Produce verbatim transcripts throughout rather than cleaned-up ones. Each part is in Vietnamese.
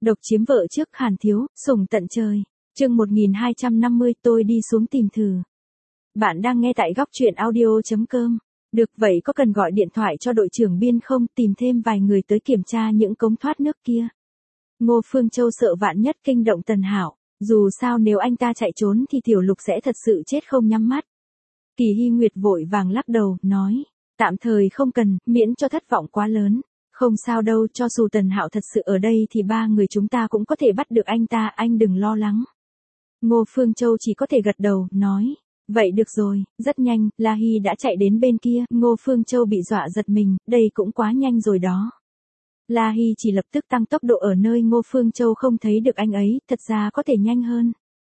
Độc chiếm vợ trước Hàn Thiếu, sủng tận trời. Chương một nghìn hai trăm năm mươi tôi đi xuống tìm thử. Bạn đang nghe tại góc truyện audio chấm com. Được vậy có cần gọi điện thoại cho đội trưởng biên không, tìm thêm vài người tới kiểm tra những cống thoát nước kia. Ngô Phương Châu sợ vạn nhất kinh động Tần Hạo, dù sao nếu anh ta chạy trốn thì Tiểu Lục sẽ thật sự chết không nhắm mắt. Kỳ Hy Nguyệt vội vàng lắc đầu, nói, tạm thời không cần, miễn cho thất vọng quá lớn. Không sao đâu, cho dù Tần Hạo thật sự ở đây thì ba người chúng ta cũng có thể bắt được anh ta, anh đừng lo lắng. Ngô Phương Châu chỉ có thể gật đầu, nói, vậy được rồi. Rất nhanh, La Hy đã chạy đến bên kia, Ngô Phương Châu bị dọa giật mình, đây cũng quá nhanh rồi đó. La Hy chỉ lập tức tăng tốc độ ở nơi Ngô Phương Châu không thấy được anh ấy, thật ra có thể nhanh hơn.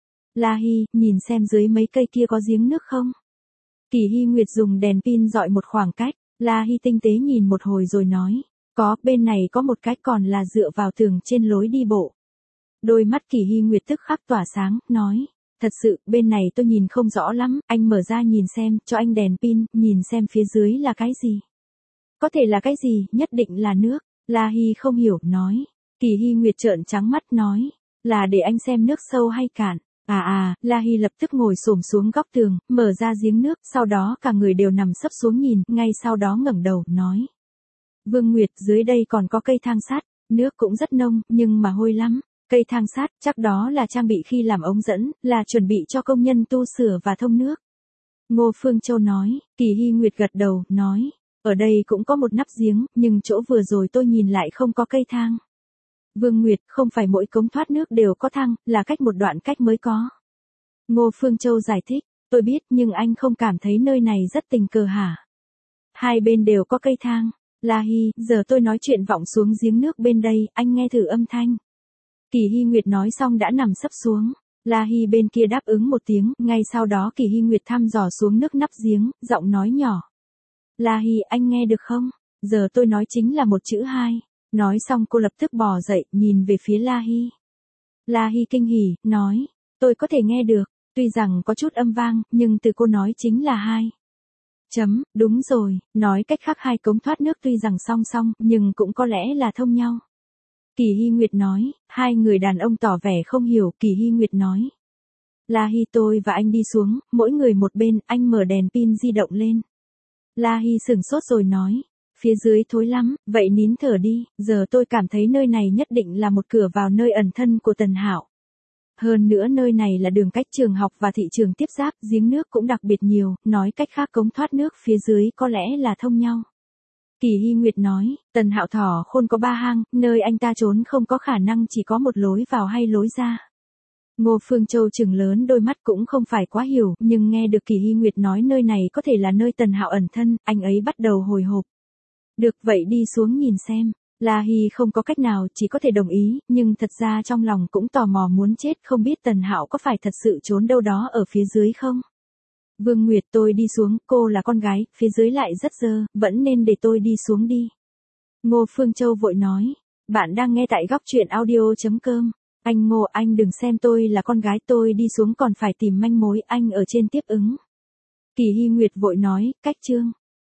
La Hy, nhìn xem dưới mấy cây kia có giếng nước không? Kỳ Hy Nguyệt dùng đèn pin dọi một khoảng cách, La Hy tinh tế nhìn một hồi rồi nói, có, bên này có một cái còn là dựa vào tường trên lối đi bộ. Đôi mắt Kỳ Hy Nguyệt tức khắc tỏa sáng, nói, thật sự, bên này tôi nhìn không rõ lắm, anh mở ra nhìn xem, cho anh đèn pin, nhìn xem phía dưới là cái gì. Có thể là cái gì, nhất định là nước. La Hy không hiểu, nói. Kỳ Hy Nguyệt trợn trắng mắt nói, là để anh xem nước sâu hay cạn. À à, La Hy lập tức ngồi xổm xuống góc tường, mở ra giếng nước, sau đó cả người đều nằm sấp xuống nhìn, ngay sau đó ngẩng đầu, nói. Vương Nguyệt, dưới đây còn có cây thang sắt, nước cũng rất nông, nhưng mà hôi lắm. Cây thang sắt, chắc đó là trang bị khi làm ống dẫn, là chuẩn bị cho công nhân tu sửa và thông nước. Ngô Phương Châu nói, Kỳ Hy Nguyệt gật đầu, nói, ở đây cũng có một nắp giếng, nhưng chỗ vừa rồi tôi nhìn lại không có cây thang. Vương Nguyệt, không phải mỗi cống thoát nước đều có thang, là cách một đoạn cách mới có. Ngô Phương Châu giải thích, tôi biết nhưng anh không cảm thấy nơi này rất tình cờ hả? Hai bên đều có cây thang. La Hy, giờ tôi nói chuyện vọng xuống giếng nước bên đây, anh nghe thử âm thanh. Kỳ Hy Nguyệt nói xong đã nằm sấp xuống. La Hy bên kia đáp ứng một tiếng, ngay sau đó Kỳ Hy Nguyệt thăm dò xuống nước nắp giếng, giọng nói nhỏ. La Hy, anh nghe được không? Giờ tôi nói chính là một chữ hai. Nói xong cô lập tức bò dậy, nhìn về phía La Hy. La Hy kinh hỉ, nói, tôi có thể nghe được, tuy rằng có chút âm vang, nhưng từ cô nói chính là hai. Chấm, đúng rồi, nói cách khác hai cống thoát nước tuy rằng song song, nhưng cũng có lẽ là thông nhau. Kỳ Hy Nguyệt nói, hai người đàn ông tỏ vẻ không hiểu, Kỳ Hy Nguyệt nói. La Hy, tôi và anh đi xuống, mỗi người một bên, anh mở đèn pin di động lên. La Hy sửng sốt rồi nói, phía dưới thối lắm, vậy nín thở đi, giờ tôi cảm thấy nơi này nhất định là một cửa vào nơi ẩn thân của Tần Hạo. Hơn nữa nơi này là đường cách trường học và thị trường tiếp giáp, giếng nước cũng đặc biệt nhiều, nói cách khác cống thoát nước phía dưới có lẽ là thông nhau. Kỳ Hy Nguyệt nói, Tần Hạo thỏ khôn có ba hang, nơi anh ta trốn không có khả năng chỉ có một lối vào hay lối ra. Ngô Phương Châu trừng lớn đôi mắt cũng không phải quá hiểu, nhưng nghe được Kỳ Hy Nguyệt nói nơi này có thể là nơi Tần Hạo ẩn thân, anh ấy bắt đầu hồi hộp. Được vậy đi xuống nhìn xem. La Hy không có cách nào, chỉ có thể đồng ý, nhưng thật ra trong lòng cũng tò mò muốn chết, không biết Tần Hạo có phải thật sự trốn đâu đó ở phía dưới không? Vương Nguyệt, tôi đi xuống, cô là con gái, phía dưới lại rất dơ, vẫn nên để tôi đi xuống đi. Ngô Phương Châu vội nói, bạn đang nghe tại góc truyện audio chấm com. Anh Ngô, anh đừng xem tôi là con gái, tôi đi xuống còn phải tìm manh mối, anh ở trên tiếp ứng. Kỳ Hy Nguyệt vội nói, cách chương.